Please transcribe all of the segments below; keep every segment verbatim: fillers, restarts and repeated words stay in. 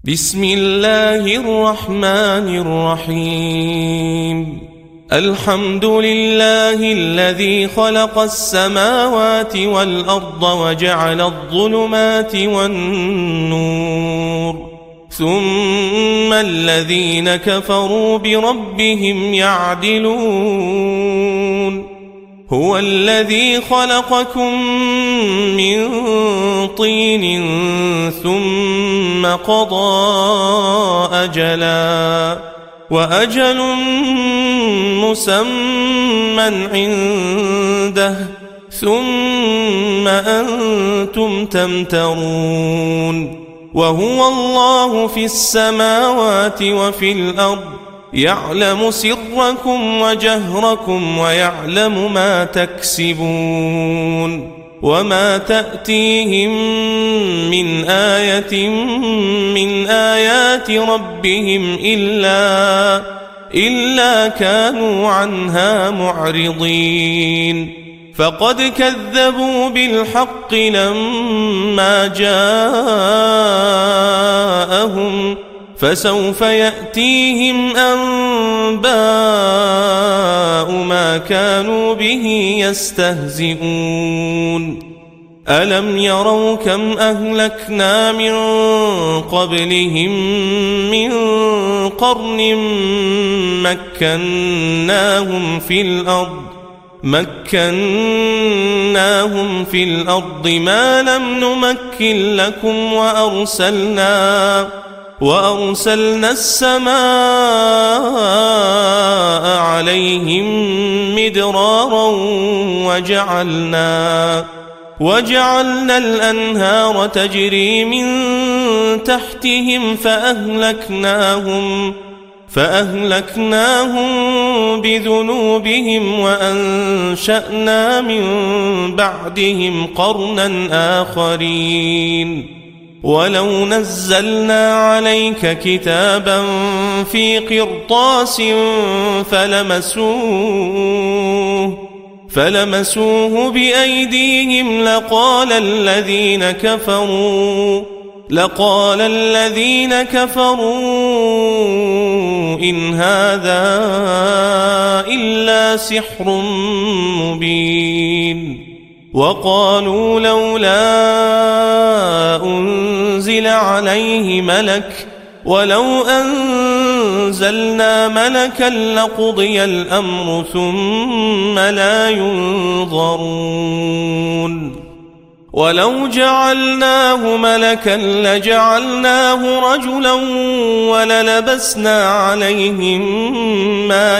بسم الله الرحمن الرحيم الحمد لله الذي خلق السماوات والأرض وجعل الظلمات والنور ثم الذين كفروا بربهم يعدلون هو الذي خلقكم من طين ثم قضى أجلا وأجل مسمى عنده ثم أنتم تمترون وهو الله في السماوات وفي الأرض يعلم سركم وجهركم ويعلم ما تكسبون وما تأتيهم من آية من آيات ربهم إلا إلا كانوا عنها معرضين فقد كذبوا بالحق لما جاءهم فسوف يأتيهم أنباء ما كانوا به يستهزئون ألم يروا كم أهلكنا من قبلهم من قرن مكناهم في الأرض مكناهم في الأرض ما لم نمكن لكم وأرسلنا وأرسلنا السماء عليهم مدرارا وجعلنا وجعلنا الأنهار تجري من تحتهم فأهلكناهم فأهلكناهم بذنوبهم وأنشأنا من بعدهم قرنا آخرين ولو نزلنا عليك كتابا في قرطاس فلمسوه فلمسوه بأيديهم لقال الذين كفروا لقال الذين كفروا إن هذا إلا سحر مبين وقالوا لولا أنزل عليه ملك ولو أنزلنا ملكا لقضي الأمر ثم لا ينظرون ولو جعلناه ملكا لجعلناه رجلا وللبسنا عليهم ما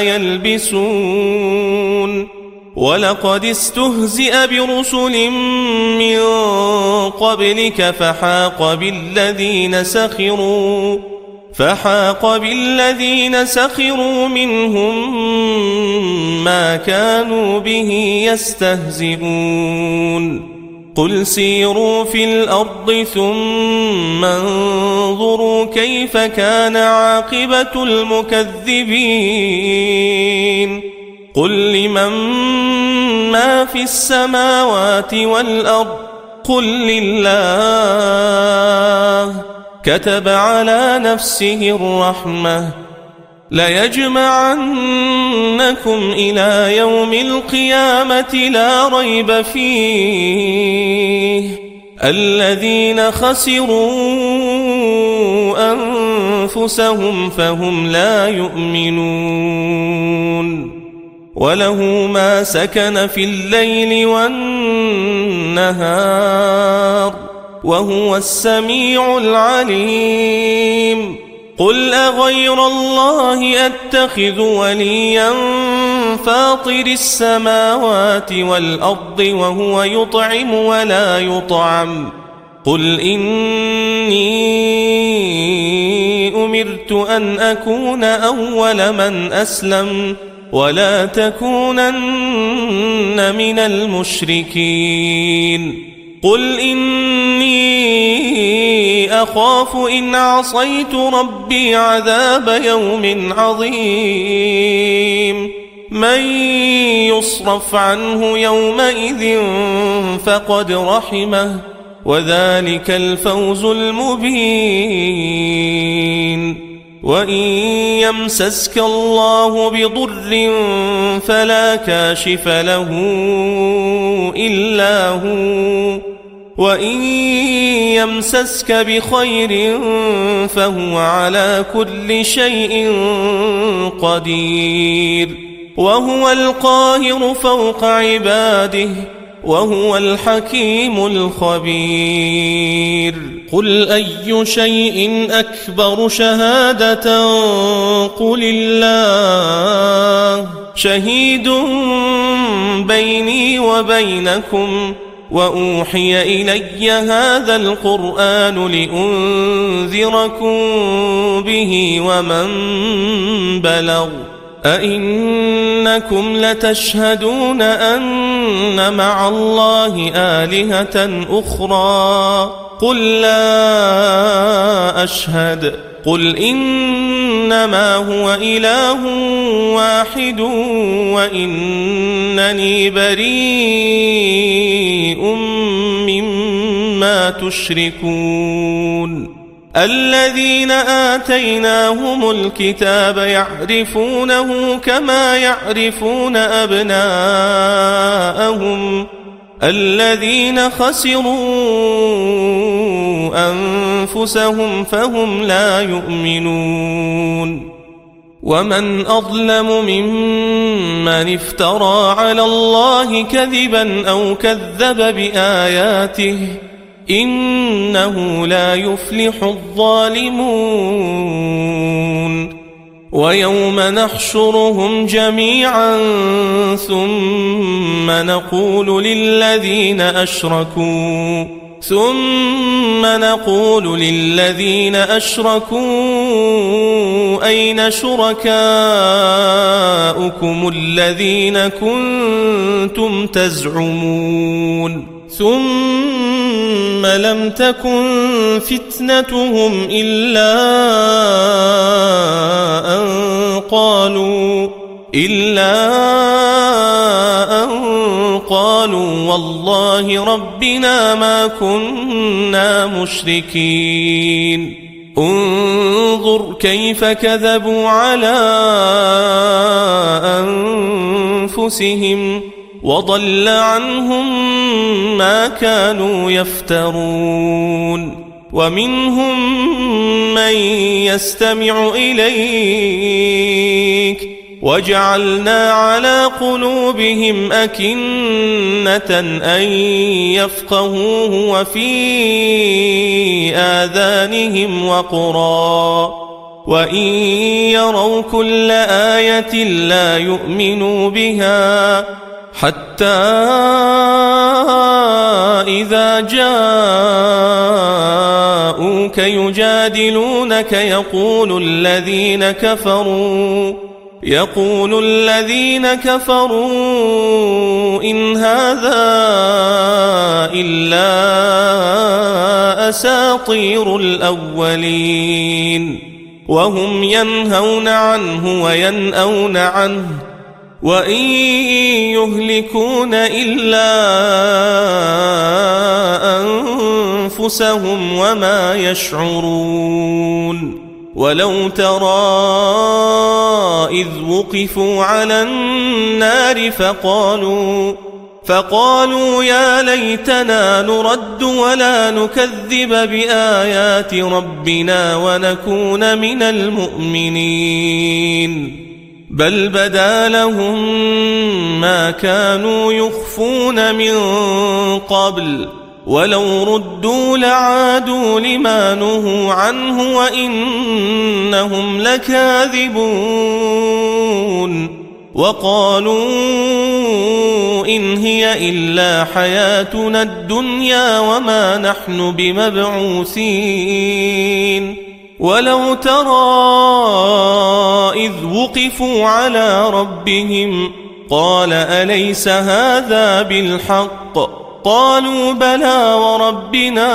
يلبسون ولقد استهزئ برسل من قبلك فحاق بالذين سخروا فحاق بالذين سخروا منهم ما كانوا به يستهزئون قل سيروا في الأرض ثم انظروا كيف كان عاقبة المكذبين قل لمن ما في السماوات والأرض قل لله كتب على نفسه الرحمة ليجمعنكم إلى يوم القيامة لا ريب فيه الذين خسروا أنفسهم فهم لا يؤمنون وله ما سكن في الليل والنهار وهو السميع العليم قل أغير الله أتخذ وليا فاطر السماوات والأرض وهو يطعم ولا يطعم قل إني أمرت أن أكون أول من أسلم ولا تكونن من المشركين قل إني أخاف إن عصيت ربي عذاب يوم عظيم من يصرف عنه يومئذ فقد رحمه وذلك الفوز المبين وإن يمسسك الله بضر فلا كاشف له إلا هو، وإن يمسسك بخير فهو على كل شيء قدير، وهو القاهر فوق عباده، وهو الحكيم الخبير. قل أي شيء أكبر شهادة قل الله شهيد بيني وبينكم، وأوحي إلي هذا القرآن لأنذركم به ومن بلغ. أئنكم لتشهدون أن مع الله آلهة أخرى قل لا أشهد، قل إنما هو إله واحد وإنني بريء مما تشركون. الذين آتيناهم الكتاب يعرفونه كما يعرفون أبناءهم، الذين خسروا أنفسهم فهم لا يؤمنون. ومن أظلم ممن افترى على الله كذبا أو كذب بآياته، إنه لا يفلح الظالمون. ويوم نحشرهم جميعا ثم نقول للذين أشركوا ثم نقول للذين أشركوا أين شركاؤكم الذين كنتم تزعمون، ثم لم تكن فتنتهم إلا أن قالوا إلا أن قالوا والله ربنا ما كنا مشركين. انظر كيف كذبوا على أنفسهم وضل عنهم ما كانوا يفترون. ومنهم من يستمع إليك وجعلنا على قلوبهم أكنة أن يفقهوه وفي آذانهم وقرا، وإن يروا كل آية لا يؤمنوا بها، حتى إذا جاءوك يجادلونك يقول الذين كفروا يقول الذين كفروا إن هذا إلا أساطير الأولين، وهم ينهون عنه وينأون عنه وإن يهلكون إلا أنفسهم وما يشعرون. ولو ترى إذ وقفوا على النار فقالوا فقالوا يا ليتنا نرد ولا نكذب بآيات ربنا ونكون من المؤمنين، بل بدا لهم ما كانوا يخفون من قبل، ولو ردوا لعادوا لما نهوا عنه وإنهم لكاذبون. وقالوا إن هي إلا حياتنا الدنيا وما نحن بمبعوثين. ولو ترى إذ وقفوا على ربهم قال أليس هذا بالحق؟ قالوا بلى وربنا،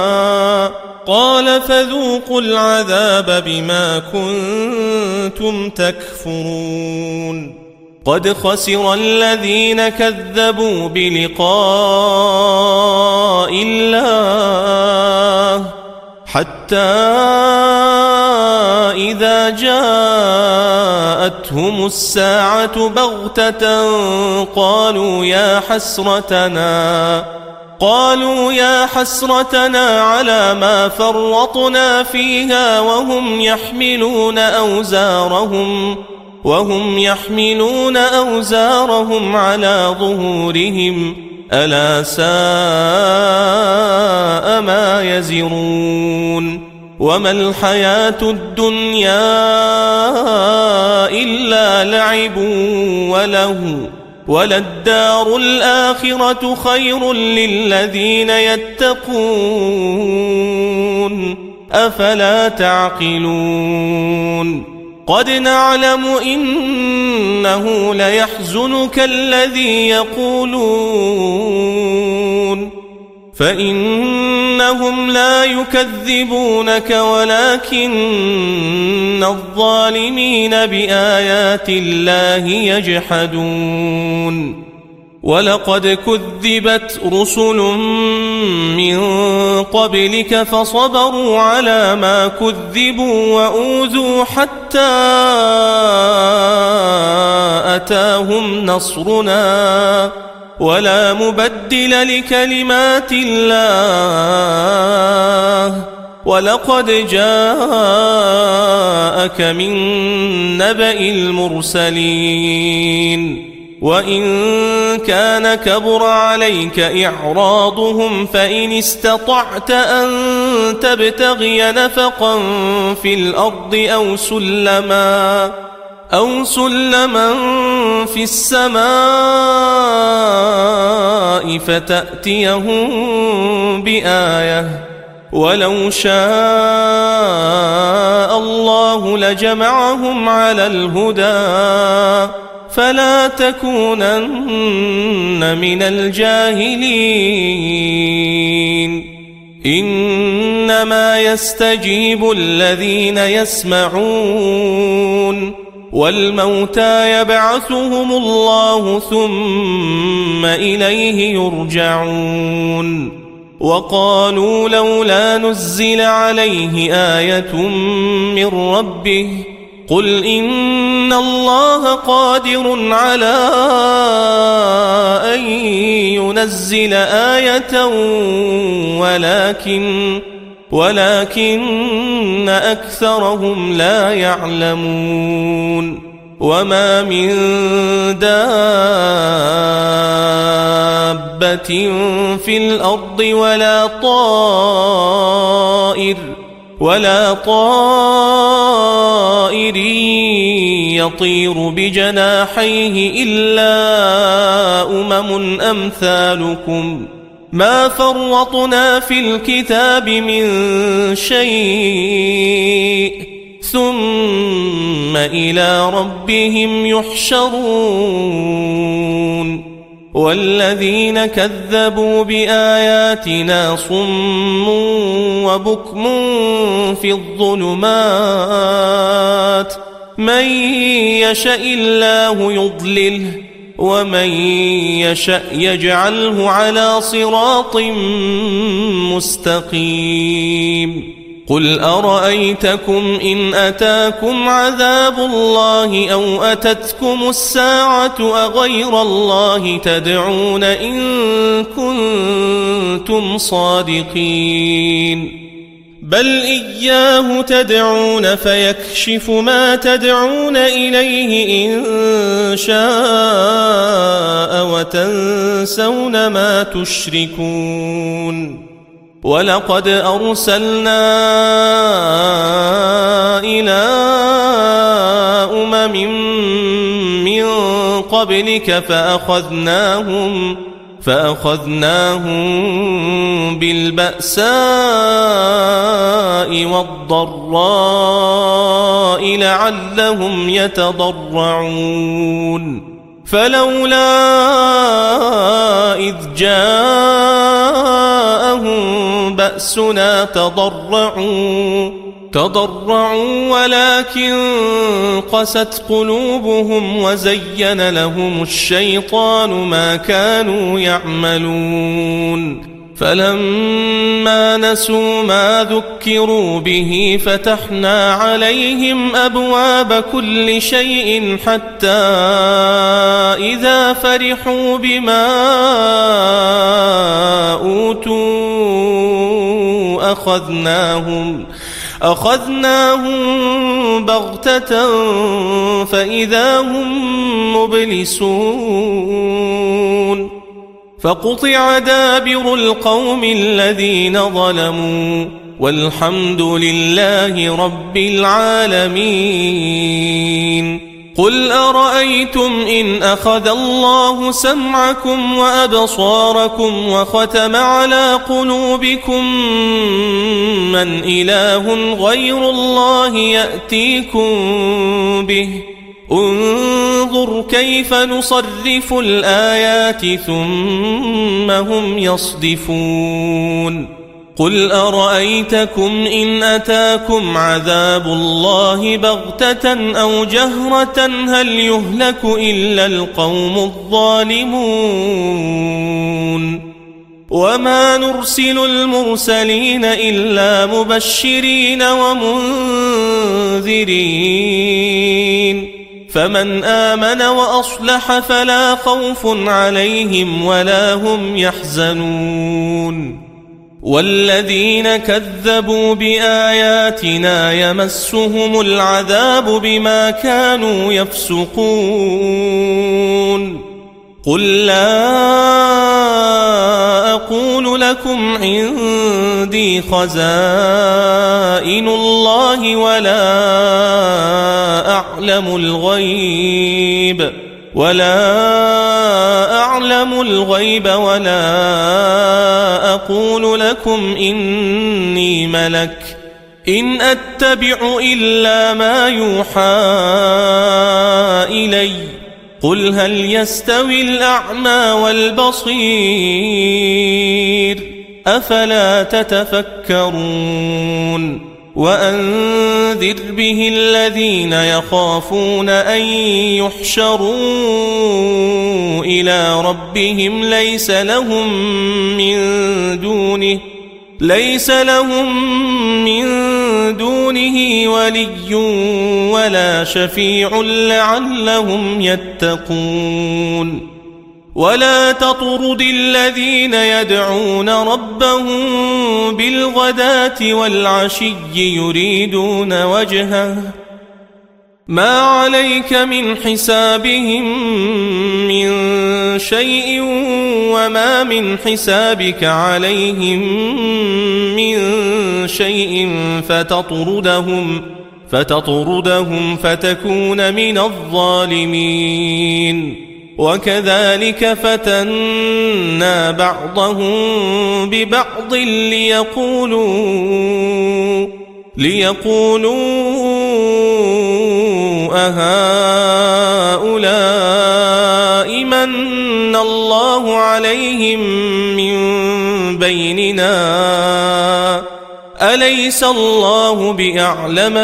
قال فذوقوا العذاب بما كنتم تكفرون. قد خسر الذين كذبوا بلقاء الله حتى إذا إذا جاءتهم الساعة بغتة قالوا يا حسرتنا قالوا يا حسرتنا على ما فرطنا فيها وهم يحملون أوزارهم وهم يحملون أوزارهم على ظهورهم ألا ساء ما يزرون وما الحياة الدنيا إلا لعب ولهو وللدار الآخرة خير للذين يتقون أفلا تعقلون قد نعلم إنه ليحزنك الذي يقولون فإنهم لا يكذبونك ولكن الظالمين بآيات الله يجحدون ولقد كذبت رسل من قبلك فصبروا على ما كذبوا وأوذوا حتى أتاهم نصرنا ولا مبدل لكلمات الله ولقد جاءك من نبأ المرسلين وإن كان كبر عليك إعراضهم فإن استطعت أن تبتغي نفقا في الأرض أو سلما أو سلما في السماء فتأتيهم بآية ولو شاء الله لجمعهم على الهدى فلا تكونن من الجاهلين إنما يستجيب الذين يسمعون والموتى يبعثهم الله ثم إليه يرجعون وقالوا لولا نزل عليه آية من ربه قل إن الله قادر على أن ينزل آية ولكن ولكن أكثرهم لا يعلمون وما من دابة في الأرض ولا طائر ولا طائر يطير بجناحيه إلا أمم أمثالكم ما فرطنا في الكتاب من شيء ثم إلى ربهم يحشرون والذين كذبوا بآياتنا صم وبكم في الظلمات من يشاء الله يضلله ومن يشاء يجعله على صراط مستقيم قل أرأيتكم إن أتاكم عذاب الله أو أتتكم الساعة أغير الله تدعون إن كنتم صادقين بل إياه تدعون فيكشف ما تدعون إليه إن شاء وتنسون ما تشركون ولقد أرسلنا إلى أمم من قبلك فأخذناهم فأخذناهم بالبأساء والضراء لعلهم يتضرعون فلولا إذ جاءهم بأسنا تضرعوا تضرعوا ولكن قست قلوبهم وزين لهم الشيطان ما كانوا يعملون فلما نسوا ما ذكروا به فتحنا عليهم أبواب كل شيء حتى إذا فرحوا بما أوتوا أخذناهم أخذناهم بغتة فإذا هم مبلسون فقطع دابر القوم الذين ظلموا والحمد لله رب العالمين. قل أرأيتم إن أخذ الله سمعكم وأبصاركم وختم على قلوبكم من إله غير الله يأتيكم به انظر كيف نصرف الآيات ثم هم يصدفون. قل أرأيتكم إن أتاكم عذاب الله بغتة أو جهرة هل يهلك إلا القوم الظالمون. وما نرسل المرسلين إلا مبشرين ومنذرين فمن آمن وأصلح فلا خوف عليهم ولا هم يحزنون. والذين كذبوا بآياتنا يمسهم العذاب بما كانوا يفسقون. قل لا أقول لكم عندي خزائن الله ولا أعلم الغيب ولا أعلم الغيب ولا أقول لكم إني ملك إن أتبع إلا ما يوحى إلي قل هل يستوي الأعمى والبصير أفلا تتفكرون. وأنذر به الذين يخافون أن يحشروا إلى ربهم ليس لهم من دونه ليس لهم من دونه ولي ولا شفيع لعلهم يتقون. ولا تطرد الذين يدعون ربهم بالغداة والعشي يريدون وجهه ما عليك من حسابهم من شيء وما من حسابك عليهم من شيء فتطردهم فتطردهم فتكون من الظالمين. وكذلك فتنا بعضهم ببعض ليقولوا ليقولوا أهؤلاء من الله عليهم من بيننا أليس الله بأعلم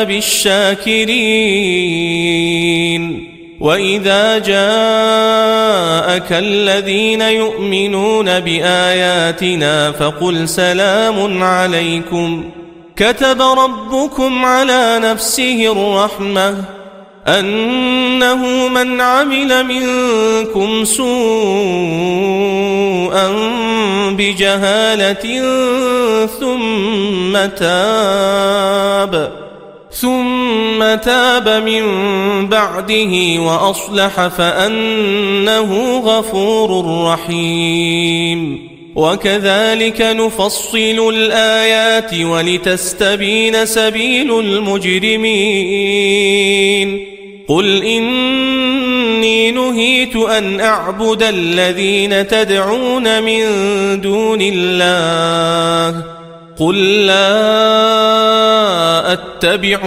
بالشاكرين. وإذا جاءك الذين يؤمنون بآياتنا فقل سلام عليكم كتب ربكم على نفسه الرحمة أنه من عمل منكم سوءا بجهالة ثم تاب ثم تاب من بعده وأصلح فأنه غفور رحيم. وكذلك نفصل الآيات ولتستبين سبيل المجرمين. قل إني نهيت أن أعبد الذين تدعون من دون الله قل لا أتبع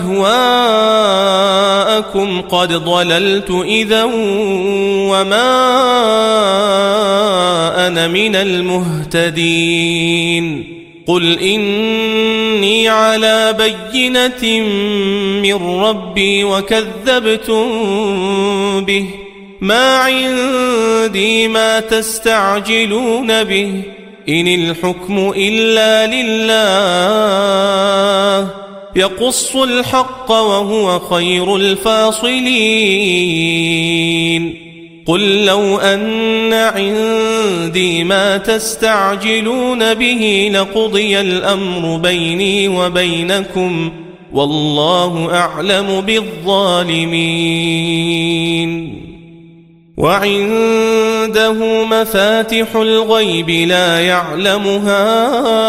أهواءكم قد ضللت إذا وما أنا من المهتدين. قل إني على بينة من ربي وكذبتم به ما عندي ما تستعجلون به إن الحكم إلا لله يقص الحق وهو خير الفاصلين قل لو أن عندي ما تستعجلون به لقضي الأمر بيني وبينكم والله أعلم بالظالمين وعنده مفاتح الغيب لا يعلمها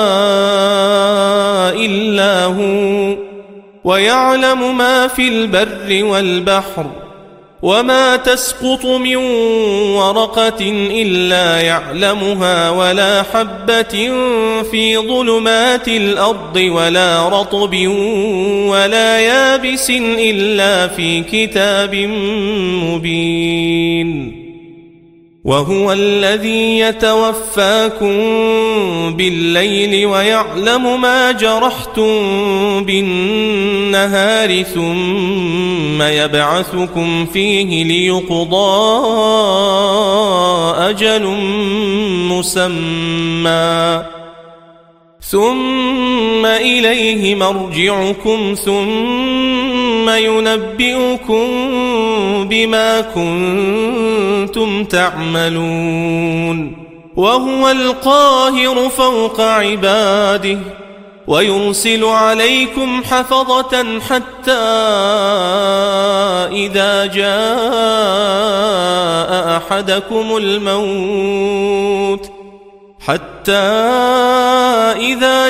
إلا هو ويعلم ما في البر والبحر وما تسقط من ورقة إلا يعلمها ولا حبة في ظلمات الأرض ولا رطب ولا يابس إلا في كتاب مبين وهو الذي يتوفاكم بالليل ويعلم ما جرحتم بالنهار ثم يبعثكم فيه ليقضى أجل مسمى ثم إليه مرجعكم ثم ينبئكم بما كنتم تعملون وهو القاهر فوق عباده ويرسل عليكم حفظة حتى إذا جاء أحدكم الموت حتى إذا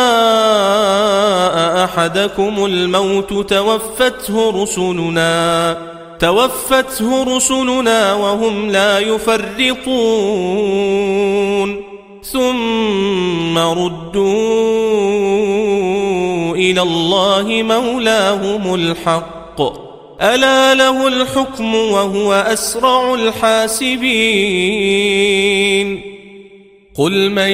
جاء أحدكم الموت توفته رسلنا توفته رسلنا وهم لا يفرطون ثم ردوا إلى الله مولاهم الحق ألا له الحكم وهو أسرع الحاسبين قل من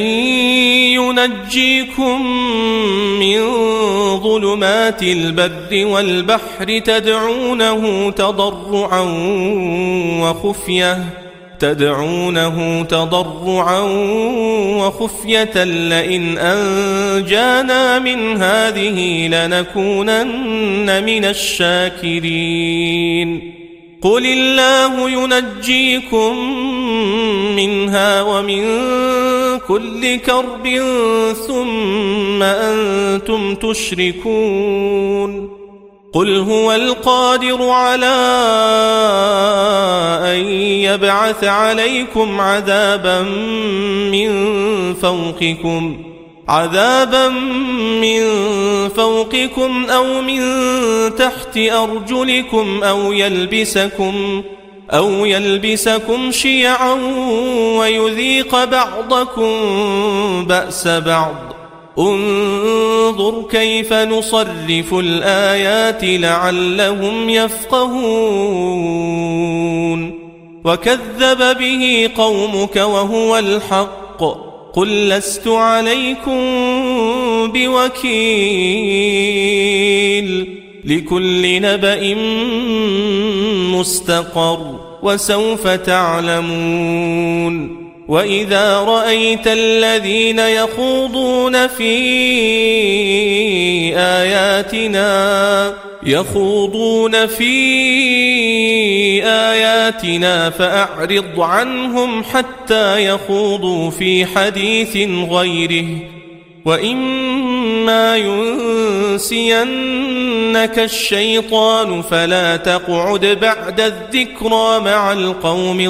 ينجيكم من ظلمات البر والبحر تدعونه تضرعا وخفية تدعونه تضرعا وخفية لئن أنجانا من هذه لنكونن من الشاكرين قل الله ينجيكم منها ومن كل كرب ثم أنتم تشركون قل هو القادر على أن يبعث عليكم عذابا من فوقكم عذابا من فوقكم أو من تحت أرجلكم أو يلبسكم أو يلبسكم شيعا ويذيق بعضكم بأس بعض انظر كيف نصرف الآيات لعلهم يفقهون وكذب به قومك وهو الحق قل لست عليكم بوكيل لكل نبأ مستقر وسوف تعلمون وإذا رأيت الذين يخوضون في آياتنا يخوضون في آياتنا فأعرض عنهم حتى يخوضوا في حديث غيره وإما ينسينك الشيطان فلا تقعد بعد الذكرى مع القوم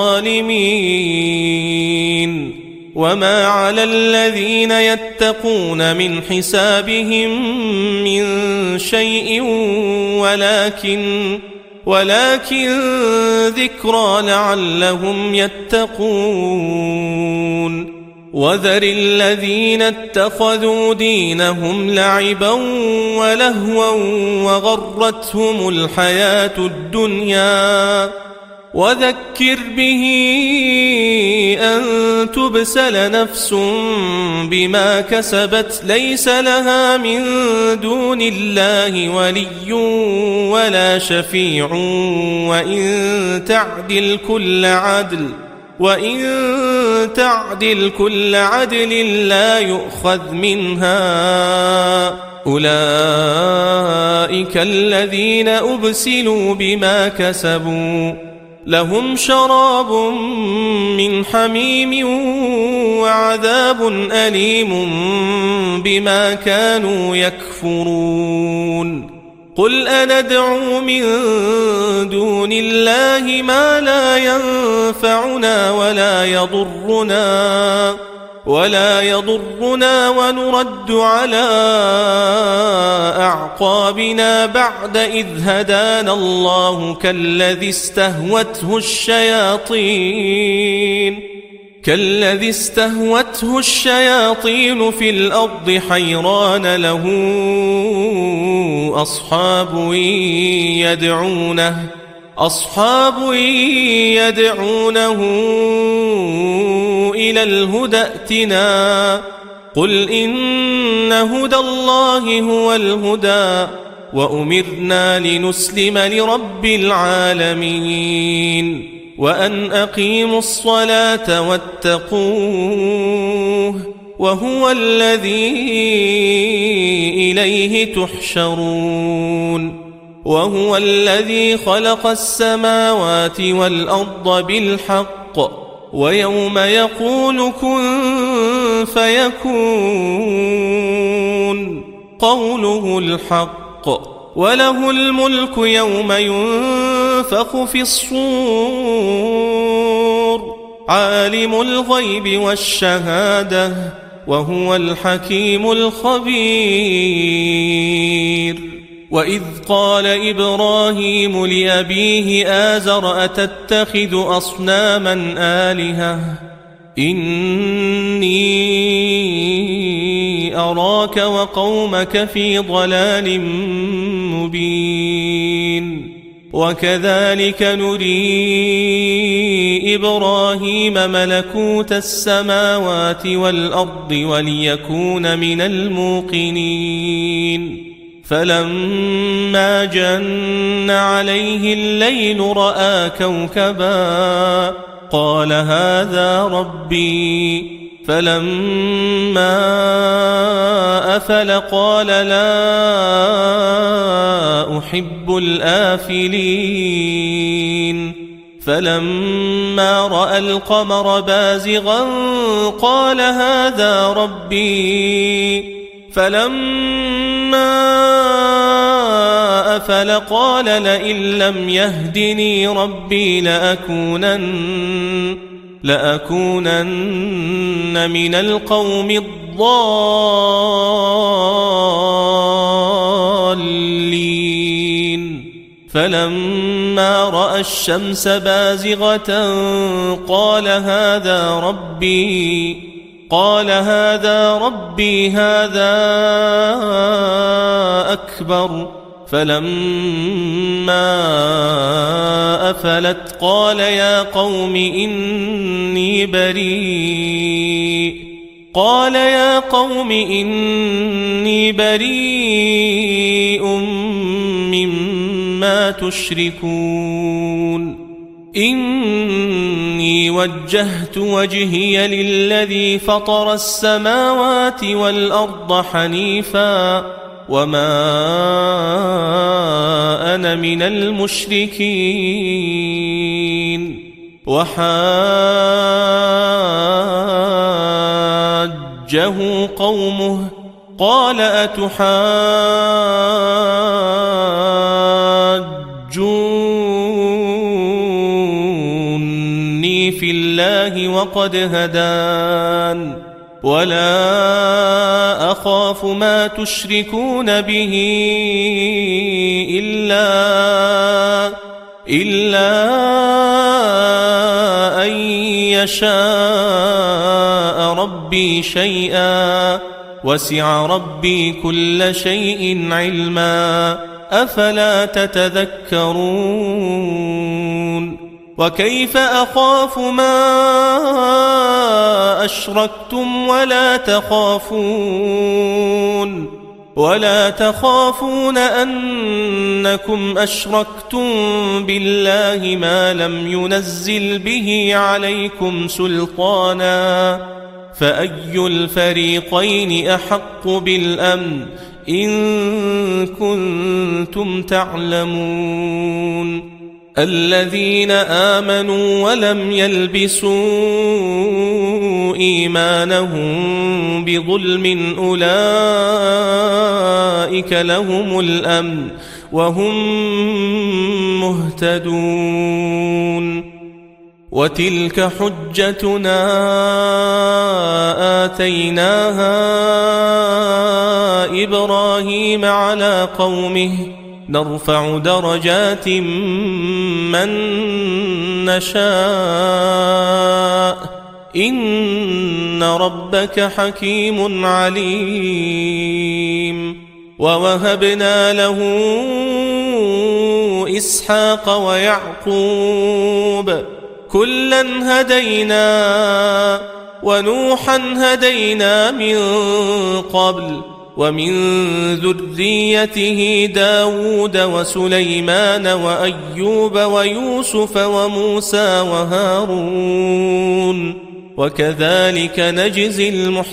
الظالمين وما على الذين يتقون من حسابهم من شيء ولكن ولكن ذكرى لعلهم يتقون وذر الذين اتخذوا دينهم لعبا ولهوا وغرتهم الحياة الدنيا وذكر به أن تبسل نفس بما كسبت ليس لها من دون الله ولي ولا شفيع وإن تعدل كل عدل وإن تعدل كل عدل لا يؤخذ منها أولئك الذين أبسلوا بما كسبوا لهم شراب من حميم وعذاب أليم بما كانوا يكفرون قل أندعو من دون الله ما لا ينفعنا ولا يضرنا ولا يضرنا ونرد على أعقابنا بعد إذ هدانا الله كالذي استهوته الشياطين كالذي استهوته الشياطين في الأرض حيران له أصحاب يدعونه أصحاب يدعونه إلى الهدى ائتنا قل إن هدى الله هو الهدى وأمرنا لنسلم لرب العالمين وأن أقيموا الصلاة واتقوه وهو الذي إليه تحشرون وهو الذي خلق السماوات والأرض بالحق ويوم يقول كن فيكون قوله الحق وله الملك يوم ينفخ في الصور عالم الغيب والشهادة وهو الحكيم الخبير وإذ قال إبراهيم لأبيه آزر أتتخذ أصناما آلهة إني أراك وقومك في ضلال مبين وكذلك نري إبراهيم ملكوت السماوات والأرض وليكون من الموقنين فلما جن عليه الليل رأى كوكبا قال هذا ربي فلما أفل قال لا أحب الآفلين فلما رأى القمر بازغا قال هذا ربي فلما أفل قال لئن لم يهدني ربي لأكونن لأكونن من القوم الضالين فلما رأى الشمس بازغة قال هذا ربي قال هذا ربي هذا أكبر فلما أفلت قال يا قوم إني بريء قال يا قوم إني بريء مما تشركون إني وجهت وجهي للذي فطر السماوات والأرض حنيفا وما أنا من المشركين وحاجه قومه قال أتحاجوني في الله وقد هدان ولا أخاف ما تشركون به إلا إلا أن يشاء ربي شيئا وسع ربي كل شيء علما أفلا تتذكرون وكيف أخاف ما أشركتم ولا تخافون ولا تخافون أنكم أشركتم بالله ما لم ينزل به عليكم سلطانا فأي الفريقين أحق بالأمن إن كنتم تعلمون الذين آمنوا ولم يلبسوا إيمانهم بظلم أولئك لهم الأمن وهم مهتدون وتلك حجتنا آتيناها إبراهيم على قومه نرفع درجات من نشاء إن ربك حكيم عليم ووهبنا له إسحاق ويعقوب كلا هدينا ونوحا هدينا من قبل ومن ذريته داود وسليمان وأيوب ويوسف وموسى وهارون وكذلك نجزي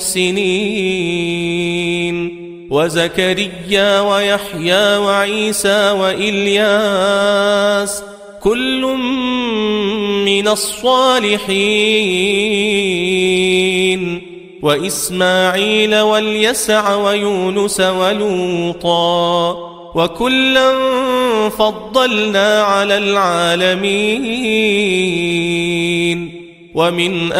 المحسنين وزكريا ويحيى وعيسى وإلياس كل من الصالحين وإسماعيل واليسع ويونس ولوطا وكلا فضلنا على العالمين ومن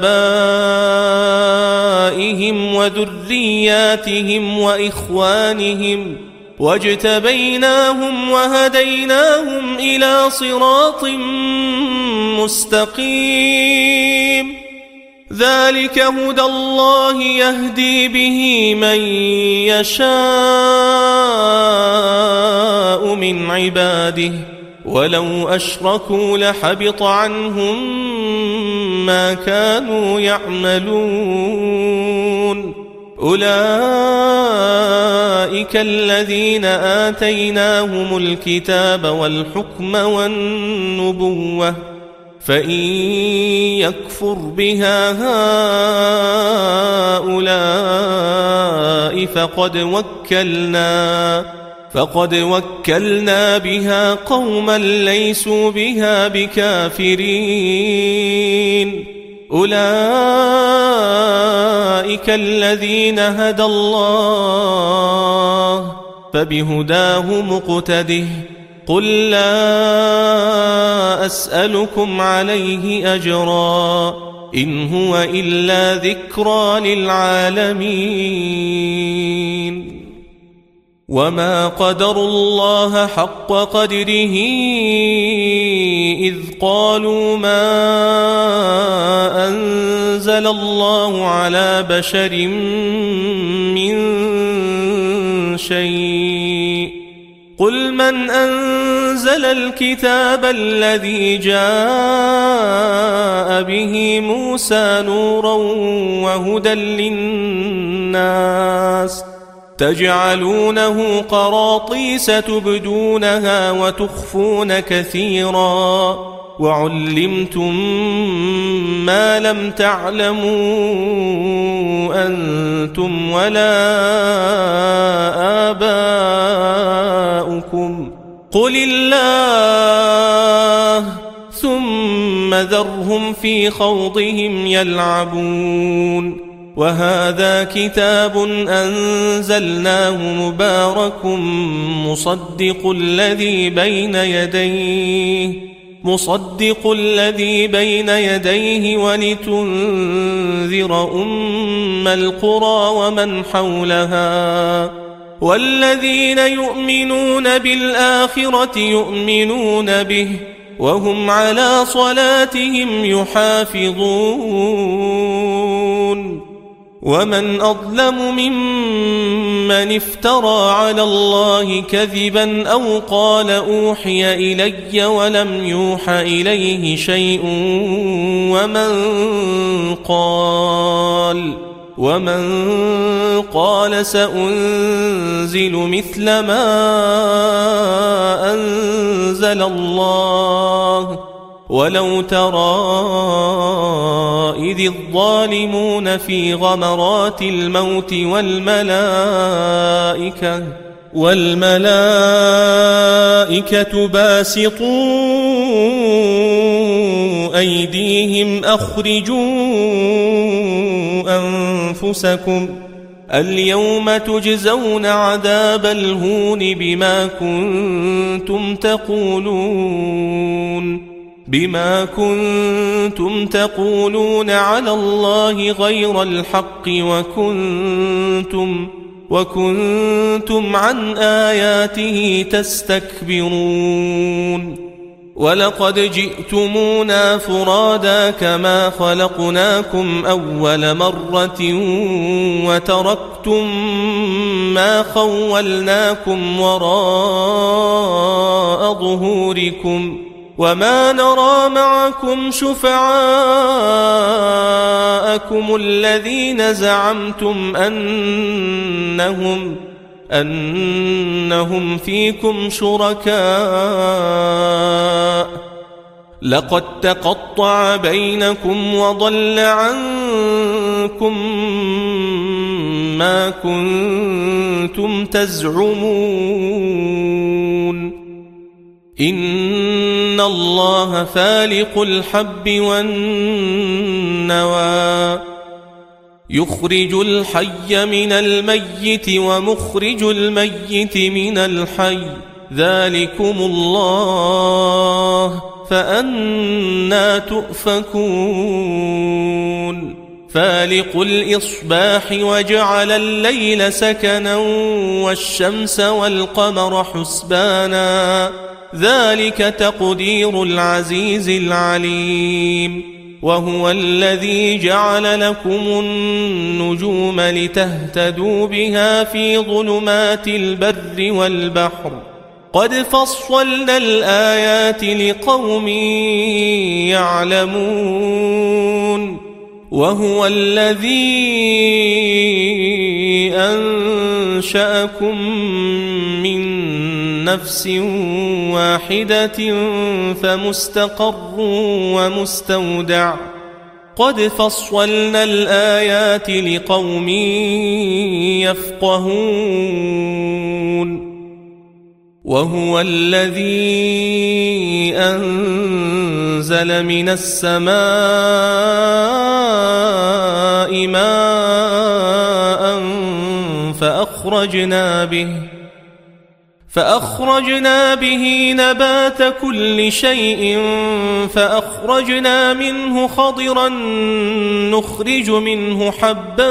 آبائهم وذرياتهم وإخوانهم واجتبيناهم وهديناهم إلى صراط مستقيم ذلك هدى الله يهدي به من يشاء من عباده ولو أشركوا لحبط عنهم ما كانوا يعملون أولئك الذين آتيناهم الكتاب والحكم والنبوة فإن يكفر بها هؤلاء فقد وكلنا فقد وكلنا بها قوما ليسوا بها بكافرين أولئك الذين هدى الله فبهداه مقتده قل لا أسألكم عليه أجرا إن هو إلا ذكرى للعالمين وما قدروا الله حق قدره إذ قالوا ما أنزل الله على بشر من شيء قل من أنزل الكتاب الذي جاء به موسى نورا وهدى للناس تجعلونه قراطيس تبدونها وتخفون كثيرا وعلمتم ما لم تعلموا أنتم ولا آباؤكم قل الله ثم ذرهم في خوضهم يلعبون وهذا كتاب أنزلناه مبارك مصدق الذي بين يديه مصدق الذي بين يديه ولتنذر أم القرى ومن حولها والذين يؤمنون بالآخرة يؤمنون به وهم على صلاتهم يحافظون ومن أظلم ممن افترى على الله كذبا أو قال أوحي إلي ولم يوح إليه شيء ومن قال ومن قال سأنزل مثل ما أنزل الله ولو ترى إذ الظالمون في غمرات الموت والملائكة والملائكة باسطوا أيديهم أخرجوا أنفسكم اليوم تجزون عذاب الهون بما كنتم تقولون بما كنتم تقولون على الله غير الحق وكنتم وكنتم عن آياته تستكبرون ولقد جئتمونا فرادا كما خلقناكم أول مرة وتركتم ما خولناكم وراء ظهوركم وما نرى معكم شفعاءكم الذين زعمتم أنهم أنهم فيكم شركاء لقد تقطع بينكم وضل عنكم ما كنتم تزعمون إن الله فالق الحب والنوى يخرج الحي من الميت ومخرج الميت من الحي ذلكم الله فأنى تؤفكون فالق الإصباح وجعل الليل سكنا والشمس والقمر حسبانا ذلك تقدير العزيز العليم وهو الذي جعل لكم النجوم لتهتدوا بها في ظلمات البر والبحر قد فصلنا الآيات لقوم يعلمون وهو الذي أنشأكم من نفس واحدة فمستقر ومستودع قد فصلنا الآيات لقوم يفقهون وهو الذي أنزل من السماء ماء فأخرجنا به فأخرجنا به نبات كل شيء فأخرجنا منه خضرا نخرج منه حبا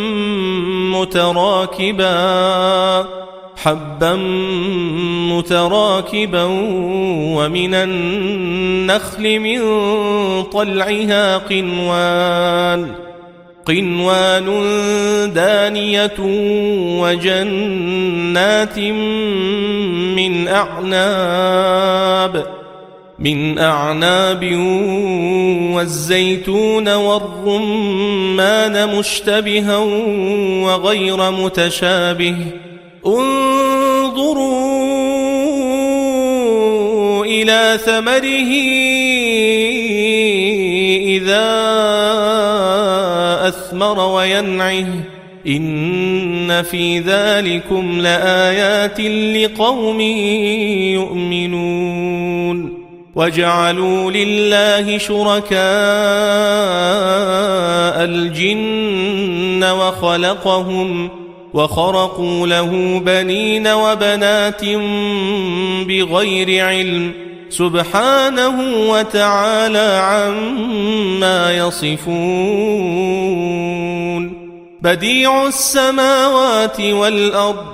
متراكبا حبا متراكبا ومن النخل من طلعها قنوان قنوان دانية وجنات من أعناب من أعناب والزيتون والرمان مشتبها وغير متشابه انظروا إلى ثمره إذا أثمر وينعه إن في ذلكم لآيات لقوم يؤمنون وجعلوا لله شركاء الجن وخلقهم وخرقوا له بنين وبنات بغير علم سبحانه وتعالى عما يصفون بديع السماوات والأرض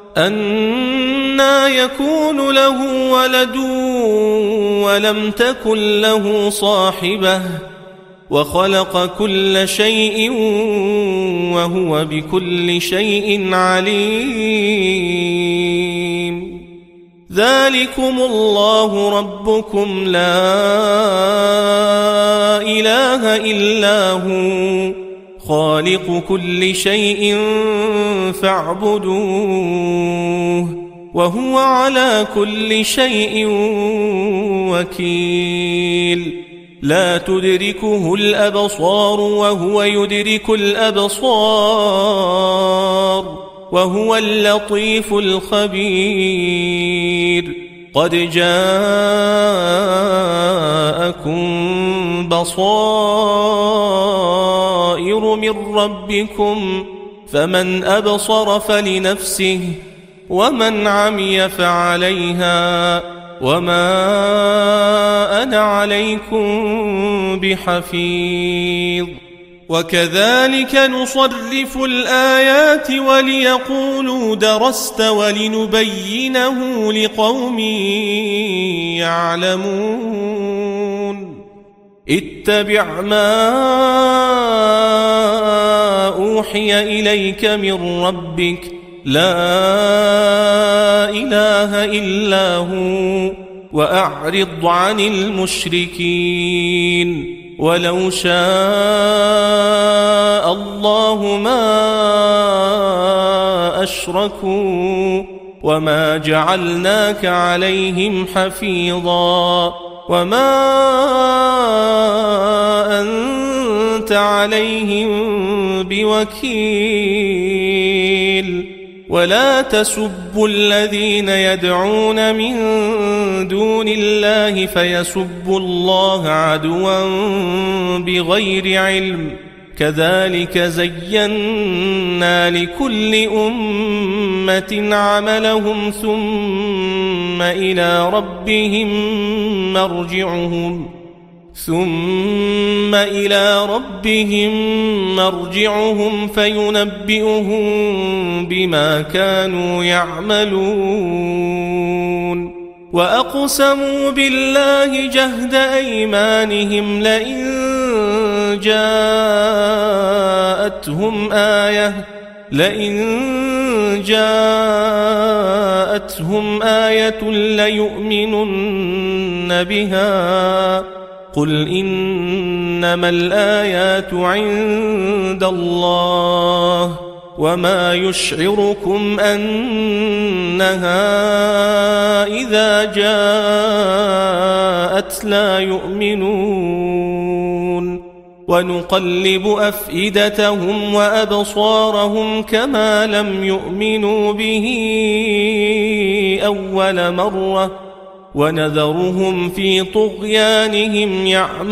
أنى يكون له ولد ولم تكن له صاحبة وخلق كل شيء وهو بكل شيء عليم ذلكم الله ربكم لا إله إلا هو خالق كل شيء فاعبدوه وهو على كل شيء وكيل لا تدركه الأبصار وهو يدرك الأبصار وهو اللطيف الخبير قد جاءكم بصائر من ربكم فمن أبصر فلنفسه ومن عمي فعليها وما أنا عليكم بحفيظ وكذلك نصرف الآيات وليقولوا درست ولنبينه لقوم يعلمون اتبع ما أوحي إليك من ربك لا إله إلا هو وأعرض عن المشركين ولو شاء الله ما أشركوا وما جعلناك عليهم حفيظا وما أنت عليهم بوكيل ولا تسبوا الذين يدعون من دون الله فيسبوا الله عدوا بغير علم كذلك زينا لكل أمة عملهم ثم إلى ربهم مرجعهم ثم إلى ربهم مرجعهم فينبئهم بما كانوا يعملون وأقسموا بالله جهد أيمانهم لئن جاءتهم آية لئن جاءتهم آية ليؤمنن بها قل إنما الآيات عند الله وما يشعركم أنها إذا جاءت لا يؤمنون ونقلب أفئدتهم وأبصارهم كما لم يؤمنوا به أول مرة ونذرهم في طغيانهم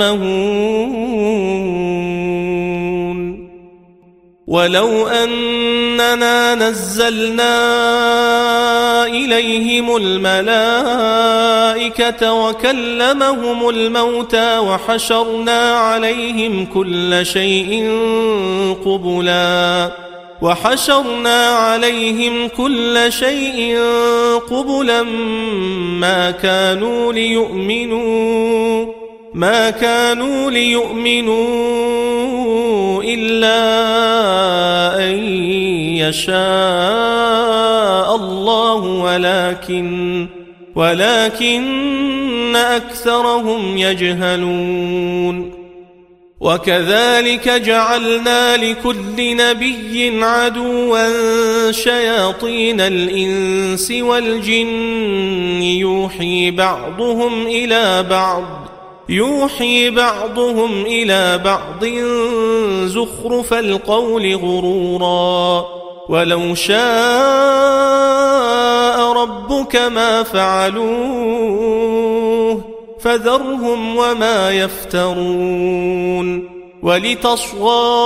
يعمهون ولو أننا نزلنا إليهم الملائكة وكلمهم الموتى وحشرنا عليهم كل شيء قبلا وحشرنا عليهم كل شيء قبلا ما كانوا ليؤمنوا ما كانوا ليؤمنوا إلا أن يشاء الله ولكن ولكن أكثرهم يجهلون وكذلك جعلنا لكل نبي عدوا شياطين الإنس والجن يوحي بعضهم إلى بعض يوحي بعضهم إلى بعض زخرف القول غرورا ولو شاء ربك ما فعلوه فذرهم وما يفترون ولتصغى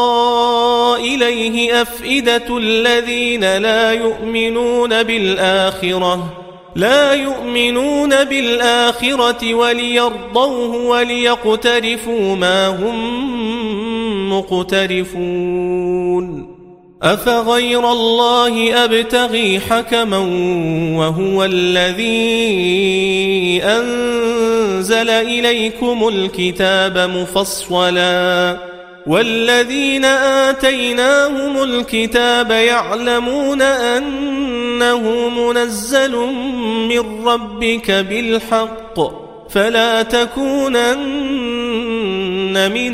إليه أفئدة الذين لا يؤمنون بالآخرة لا يؤمنون بالآخرة وليرضوه وليقترفوا ما هم مقترفون أفغير الله أبتغي حكما وهو الذي أنزل إليكم الكتاب مفصلا والذين آتيناهم الكتاب يعلمون أنه منزل من ربك بالحق فلا تكونن من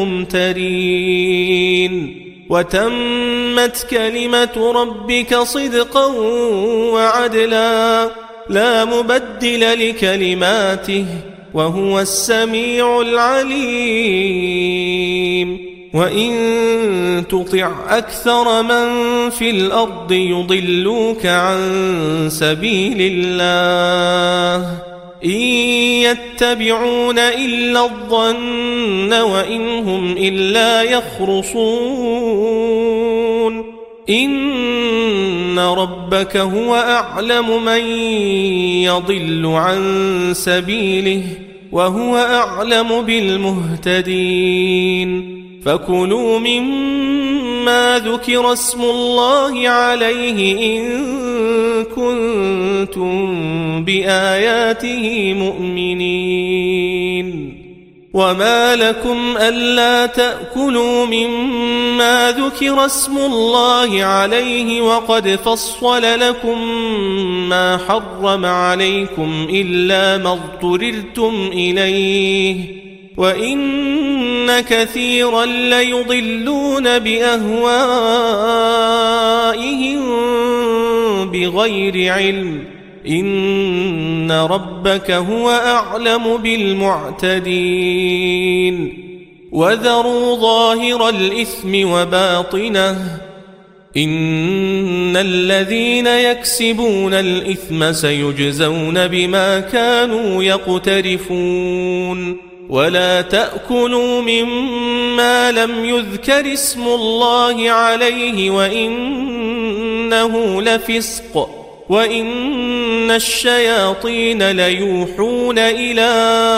الممترين وتمت كلمة ربك صدقا وعدلا لا مبدل لكلماته وهو السميع العليم وإن تطع أكثر من في الأرض يضلوك عن سبيل الله إن يتبعون إلا الظن وإن هم إلا يخرصون إن ربك هو أعلم من يضل عن سبيله وهو أعلم بالمهتدين فكلوا مما ذكر اسم الله عليه إن كنتم بآياته مؤمنين وما لكم ألا تأكلوا مما ذكر اسم الله عليه وقد فصل لكم ما حرم عليكم إلا ما اضطررتم إليه وإن كثيرا ليضلون بأهوائهم بغير علم إن ربك هو أعلم بالمعتدين وذروا ظاهر الإثم وباطنه إن الذين يكسبون الإثم سيجزون بما كانوا يقترفون ولا تأكلوا مما لم يذكر اسم الله عليه وإنه لفسق وإن الشياطين ليوحون إلى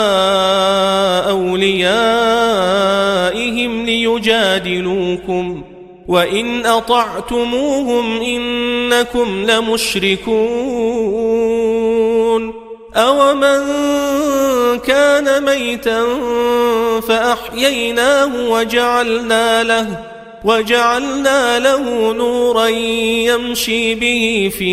أوليائهم ليجادلوكم وإن أطعتموهم إنكم لمشركون أومن كان ميتا فأحييناه وجعلنا له وجعلنا له نورا يمشي به في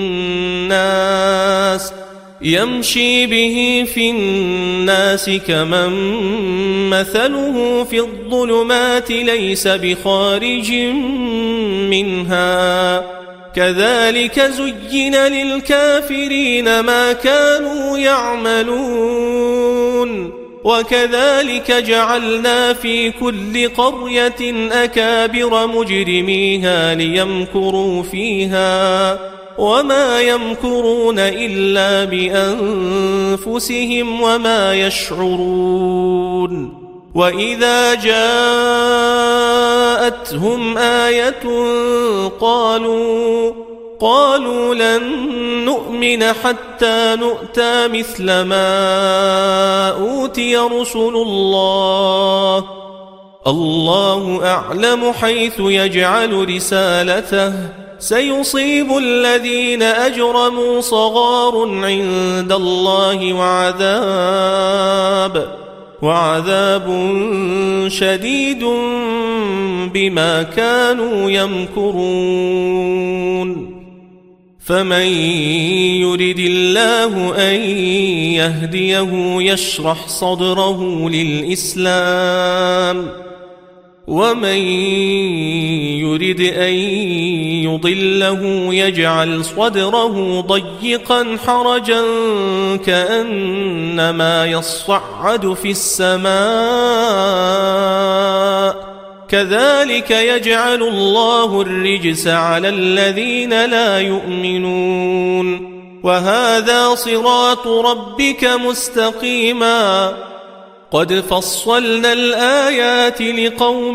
الناس يمشي به في الناس كمن مثله في الظلمات ليس بخارج منها كذلك زين للكافرين ما كانوا يعملون وكذلك جعلنا في كل قرية أكابر مجرميها ليمكروا فيها وما يمكرون إلا بأنفسهم وما يشعرون وإذا جاءتهم آية قالوا قالوا لن نؤمن حتى نؤتى مثل ما أوتي رسل الله الله أعلم حيث يجعل رسالته سيصيب الذين أجرموا صغار عند الله وعذاب وعذاب شديد بما كانوا يمكرون فمن يرد الله أن يهديه يشرح صدره للإسلام ومن يرد أن يضله يجعل صدره ضيقا حرجا كأنما يصعد في السماء كذلك يجعل الله الرجس على الذين لا يؤمنون وهذا صراط ربك مستقيما قد فصلنا الآيات لقوم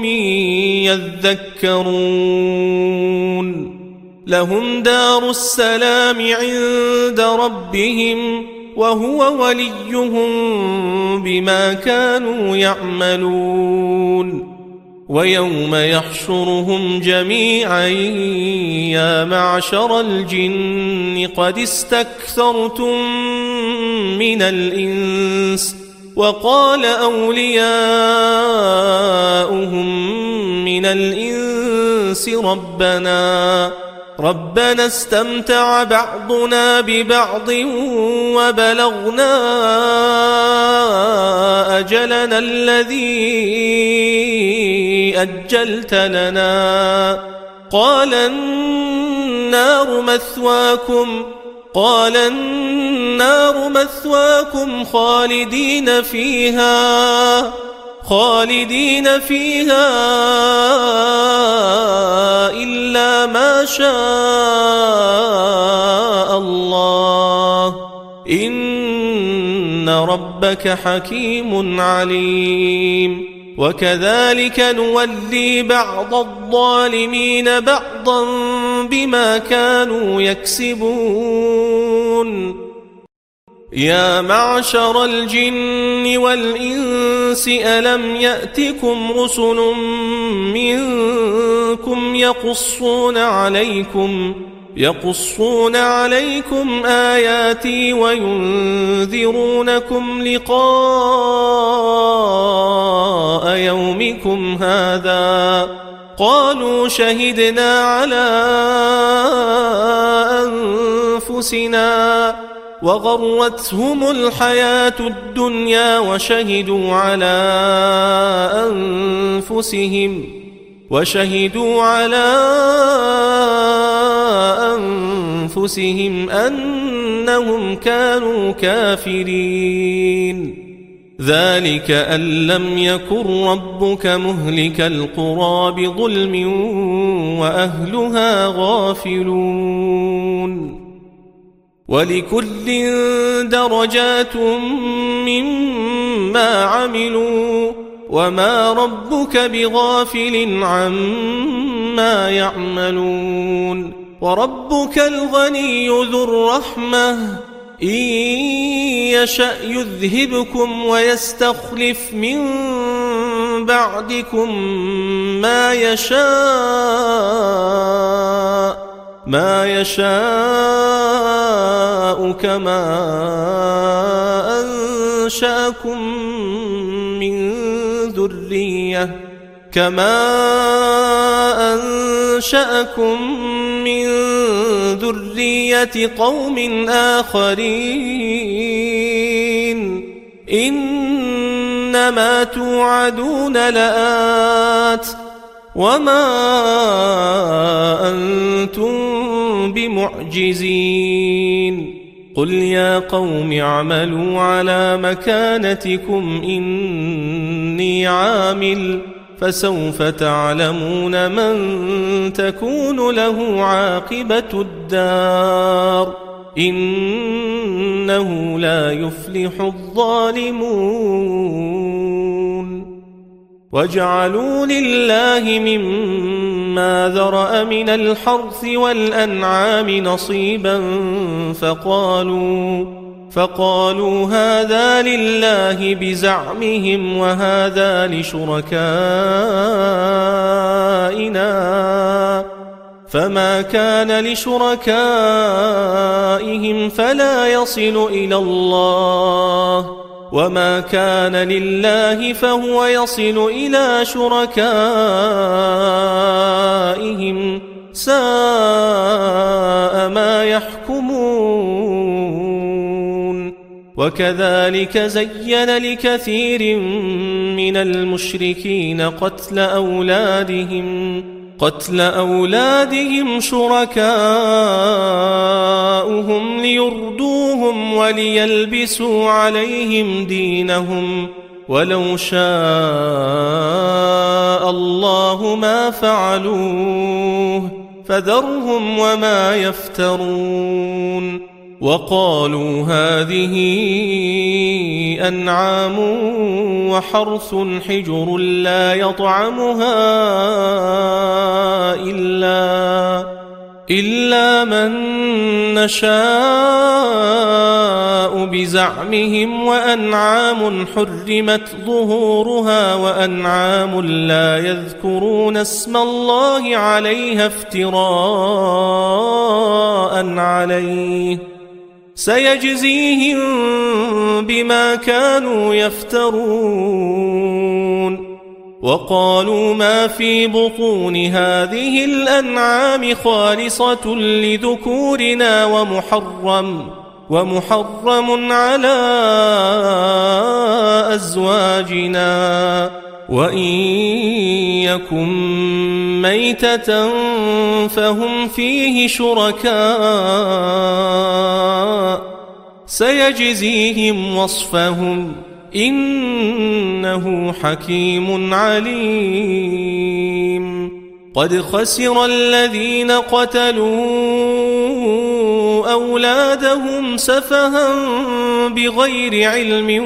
يذكرون لهم دار السلام عند ربهم وهو وليهم بما كانوا يعملون ويوم يحشرهم جميعا يا معشر الجن قد استكثرتم من الإنس وقال أولياؤهم من الإنس ربنا ربنا استمتع بعضنا ببعض وبلغنا أجلنا الذي أجلت لنا قال النار مثواكم قال النار مثواكم خالدين فيها خالدين فيها إلا ما شاء الله إن ربك حكيم عليم وكذلك نولي بعض الظالمين بعضا بما كانوا يكسبون يا معشر الجن والإنس ألم يأتكم رسل منكم يقصون عليكم يقصون عليكم آياتي وينذرونكم لقاء يومكم هذا قالوا شهدنا على أنفسنا وغرتهم الحياة الدنيا وشهدوا على أنفسهم وشهدوا على أنفسهم أنهم كانوا كافرين ذلك أن لم يكن ربك مهلك القرى بظلم وأهلها غافلون ولكل درجات مما عملوا وما ربك بغافل عما يعملون وربك الغني ذو الرحمة إن يشأ يذهبكم ويستخلف من بعدكم ما يشاء ما يشاء كما أنشأكم من ذرية كما أنشأكم من ذرية قوم آخرين إنما توعدون لآت وما أنتم بمعجزين قل يا قوم اعملوا على مكانتكم إني عامل فسوف تعلمون من تكون له عاقبة الدار إنه لا يفلح الظالمون وجعلوا لله مما ذرأ من الحرث والأنعام نصيبا فقالوا فقالوا هذا لله بزعمهم وهذا لشركائنا فما كان لشركائهم فلا يصل إلى الله وما كان لله فهو يصل إلى شركائهم ساء ما يحكمون وكذلك زين لكثير من المشركين قتل أولادهم قتل أولادهم شركاؤهم ليردوهم وليلبسوا عليهم دينهم ولو شاء الله ما فعلوه فذرهم وما يفترون وقالوا هذه أنعام وحرث حجر لا يطعمها إلا إلا من نشاء بزعمهم وأنعام حرمت ظهورها وأنعام لا يذكرون اسم الله عليها افتراء عليه سيجزيهم بما كانوا يفترون وقالوا ما في بطون هذه الأنعام خالصة لذكورنا ومحرم ومحرم على أزواجنا وإن يكن ميتة فهم فيه شركاء سيجزيهم وصفهم إنه حكيم عليم. قد خسر الذين قتلوا أولادهم سفها بغير علم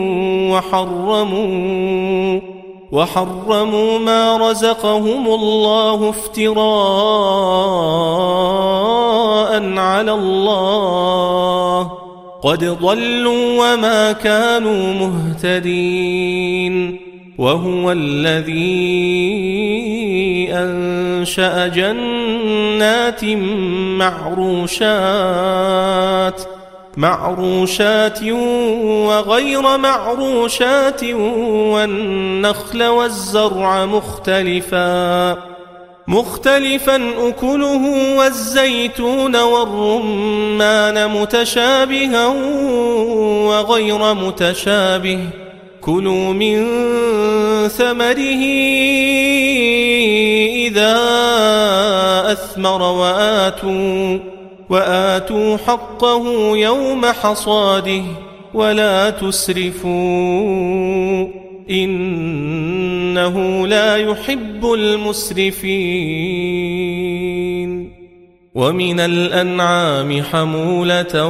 وحرموا وحرموا ما رزقهم الله افتراء على الله قد ضلوا وما كانوا مهتدين. وهو الذي أنشأ جنات معروشات معروشات وغير معروشات والنخل والزرع مختلفا مختلفا أكله والزيتون والرمان متشابها وغير متشابه كلوا من ثمره إذا أثمر وآتوا وآتوا حقه يوم حصاده ولا تسرفوا إنه لا يحب المسرفين. ومن الأنعام حمولة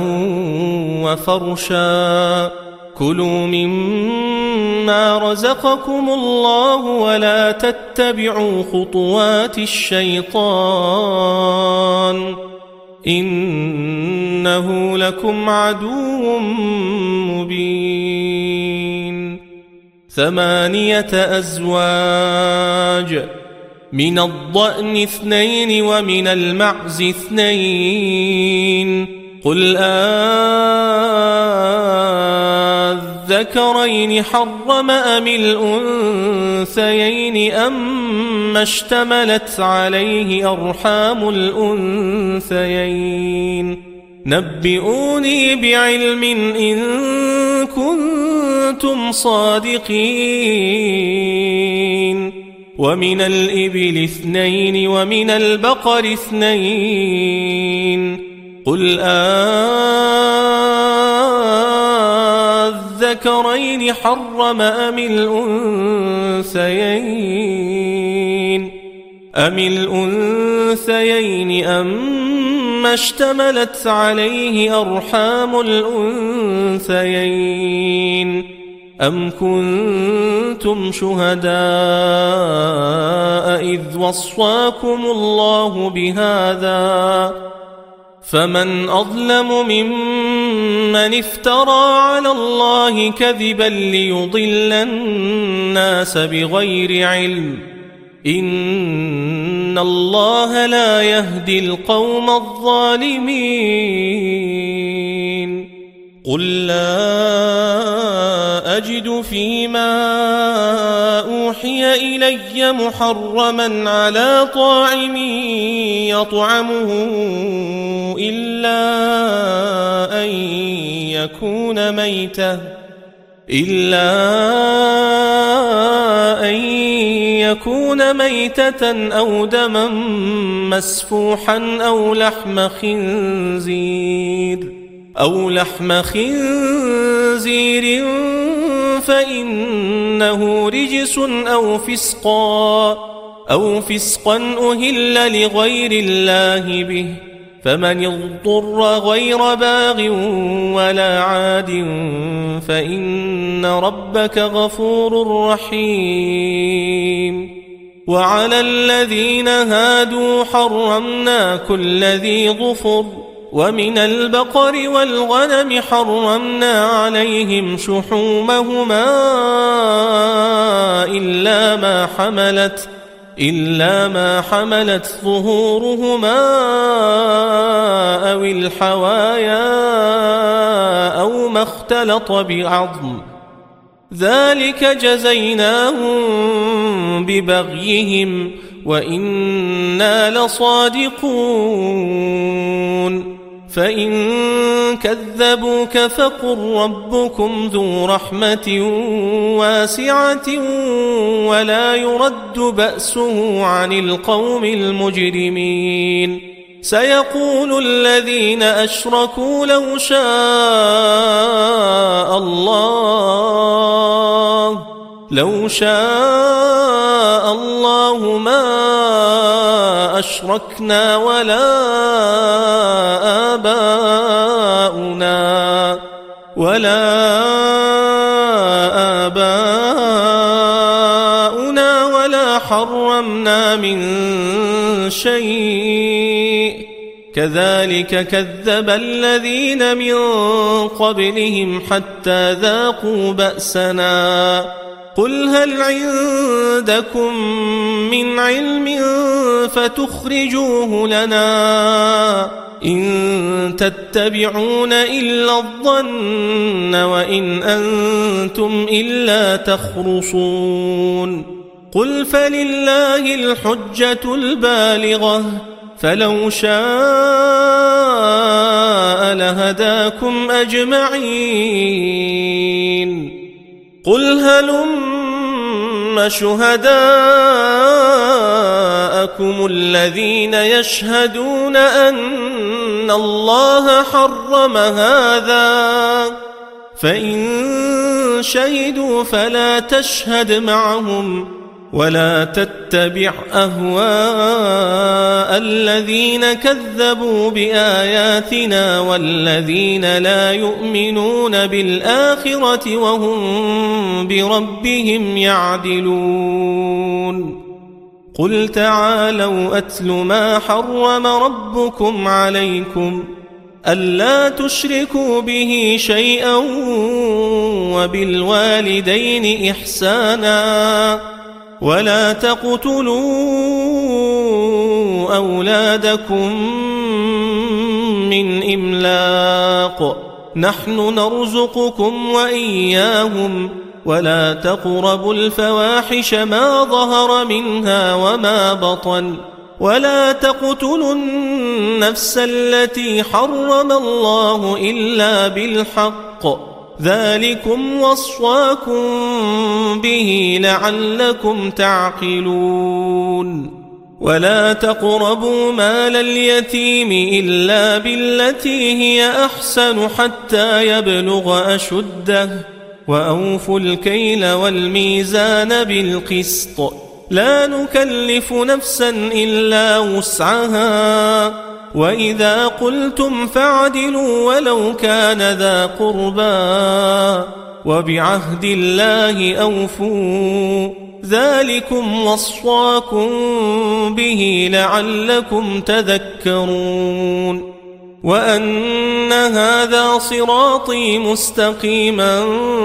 وفرشا كلوا مما رزقكم الله ولا تتبعوا خطوات الشيطان إنه لكم عدو مبين. ثمانية أزواج من الضأن اثنين ومن المعز اثنين قل أذكرين حرم أم الأنثيين أما اشتملت عليه أرحام الأنثيين نبئوني بعلم إن كنتم صادقين. ومن الإبل اثنين ومن البقر اثنين قل أذكرين حرم أم الأنثيين أم الأنثيين أما اشتملت عليه أرحام الأنثيين أم كنتم شهداء إذ وصاكم الله بهذا فمن أظلم ممن افترى على الله كذبا ليضل الناس بغير علم إن الله لا يهدي القوم الظالمين. قل لا أجد فيما أوحي إلي محرما على طاعم يطعمه إلا أن يكون ميتة إلا أن يكون ميتة أو دما مسفوحا أو لحم خنزير أو لحم خنزير فإنه رجس أو فسقا أو فسقا أهل لغير الله به فمن اضطر غير باغ ولا عاد فإن ربك غفور رحيم. وعلى الذين هادوا حرمنا كل ذي ظفر ومن البقر والغنم حرمنا عليهم شحومهما إلا ما حملت إلا ما حملت ظهورهما أو الحوايا أو ما اختلط بعظم ذلك جزيناهم ببغيهم وإنا لصادقون فإن كذبوك فقل ربكم ذو رحمة واسعة ولا يرد بأسه عن القوم المجرمين سيقول الذين أشركوا لو شاء الله لو شاء الله ما أشركنا ولا آباؤنا ولا آباؤنا ولا حرمنا من شيء كذلك كذب الذين من قبلهم حتى ذاقوا بأسنا قل هل عندكم من علم فتخرجوه لنا إن تتبعون إلا الظن وإن أنتم إلا تخرصون قل فلله الحجة البالغة فلو شاء لهداكم أجمعين قل هلم شهداءكم الذين يشهدون أن الله حرم هذا فإن شهدوا فلا تشهد معهم ولا تتبع أهواء الذين كذبوا بآياتنا والذين لا يؤمنون بالآخرة وهم بربهم يعدلون قل تعالوا أتل ما حرم ربكم عليكم ألا تشركوا به شيئا وبالوالدين إحسانا ولا تقتلوا أولادكم من إملاق نحن نرزقكم وإياهم ولا تقربوا الفواحش ما ظهر منها وما بطن ولا تقتلوا النفس التي حرم الله إلا بالحق ذلكم وصاكم به لعلكم تعقلون ولا تقربوا مال اليتيم إلا بالتي هي أحسن حتى يبلغ أشده وأوفوا الكيل والميزان بالقسط لا نكلف نفسا إلا وسعها وإذا قلتم فاعدلوا ولو كان ذا قربى وبعهد الله أوفوا ذلكم وصاكم به لعلكم تذكرون وأن هذا صراطي مستقيما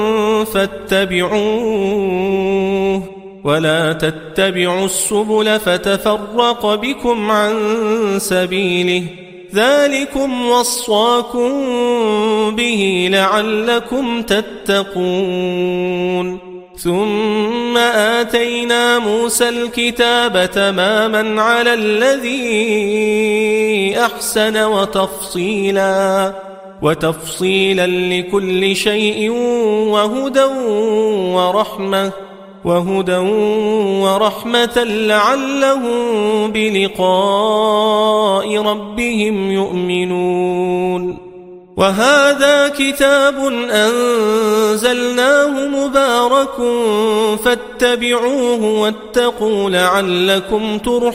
فاتبعوه ولا تتبعوا السبل فتفرق بكم عن سبيله ذلكم وصاكم به لعلكم تتقون ثم آتينا موسى الكتاب تماما على الذي أحسن وتفصيلا وتفصيلا لكل شيء وهدى ورحمة وهدى ورحمة لعلهم بلقاء ربهم يؤمنون وهذا كتاب أنزلناه مبارك فاتبعوه واتقوا لعلكم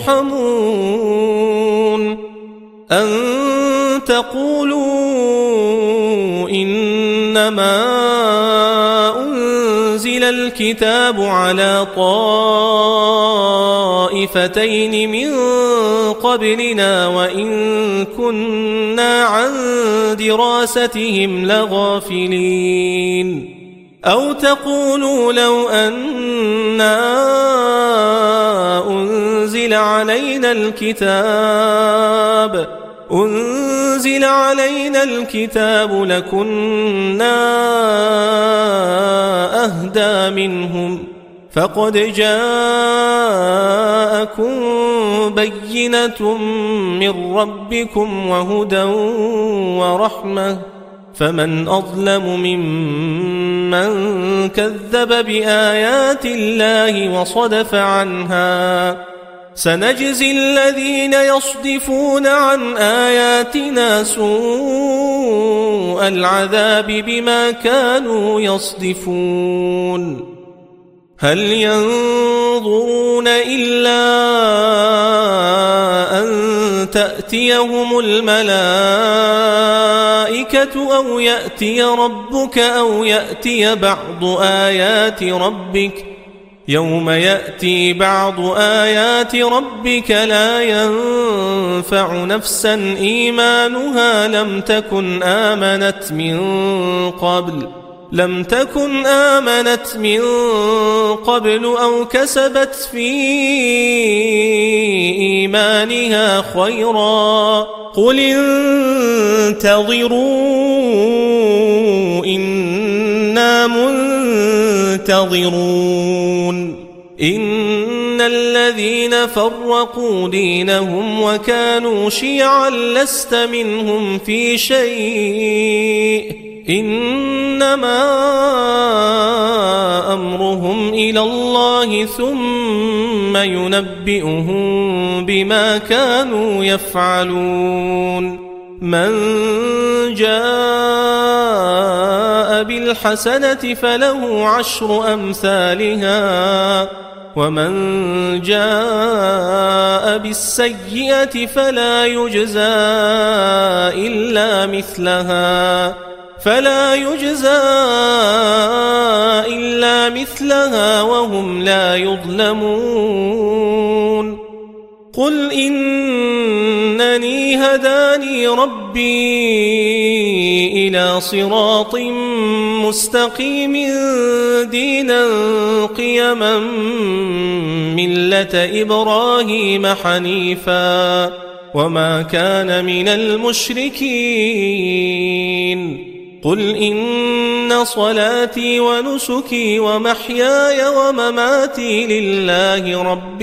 ترحمون أن تقولوا إنما أنزل الكتاب على طائفتين من قبلنا وإن كنا عن دراستهم لغافلين أو تقولوا لو أنا أنزل علينا الكتاب أنزل علينا الكتاب لكنا أهدى منهم فقد جاءكم بينة من ربكم وهدى ورحمة فمن أظلم ممن كذب بآيات الله وصدف عنها سنجزي الذين يصدفون عن آياتنا سوء العذاب بما كانوا يصدفون هل ينظرون إلا أن تأتيهم الملائكة أو يأتي ربك أو يأتي بعض آيات ربك يوم يأتي بعض آيات ربك لا ينفع نفسا إيمانها لم تكن آمنت من قبل لم تكن آمنت من قبل أو كسبت في إيمانها خيرا قل انتظروا إنا منتظرون إن الذين فرقوا دينهم وكانوا شيعا لست منهم في شيء إنما أمرهم إلى الله ثم ينبئهم بما كانوا يفعلون من جاء بالحسنة فله عشر أمثالها ومن جاء بالسيئة فلا يجزى إلا مثلها فلا يجزى إلا مثلها وهم لا يظلمون قل إنني هداني ربي إلى صراط مستقيم دينا قيما ملة إبراهيم حنيفا وما كان من المشركين قل إن صلاتي ونسكي ومحياي ومماتي لله رب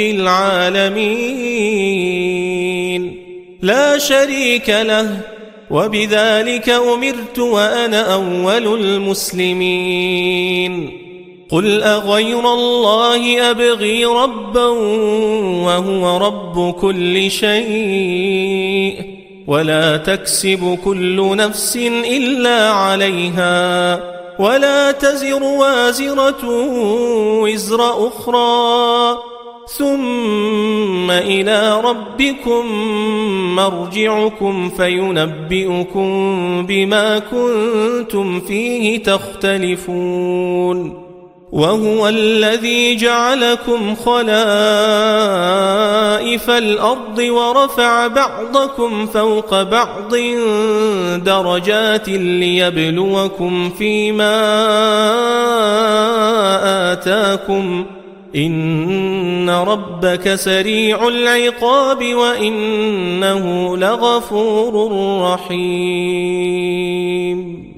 العالمين لا شريك له وبذلك أمرت وأنا أول المسلمين قل أغير الله أبغي ربا وهو رب كل شيء ولا تكسب كل نفس إلا عليها ولا تزر وازرة وزر أخرى ثم إلى ربكم مرجعكم فينبئكم بما كنتم فيه تختلفون وهو الذي جعلكم خلائف الأرض ورفع بعضكم فوق بعض درجات ليبلوكم فيما آتاكم إن ربك سريع العقاب وإنه لغفور رحيم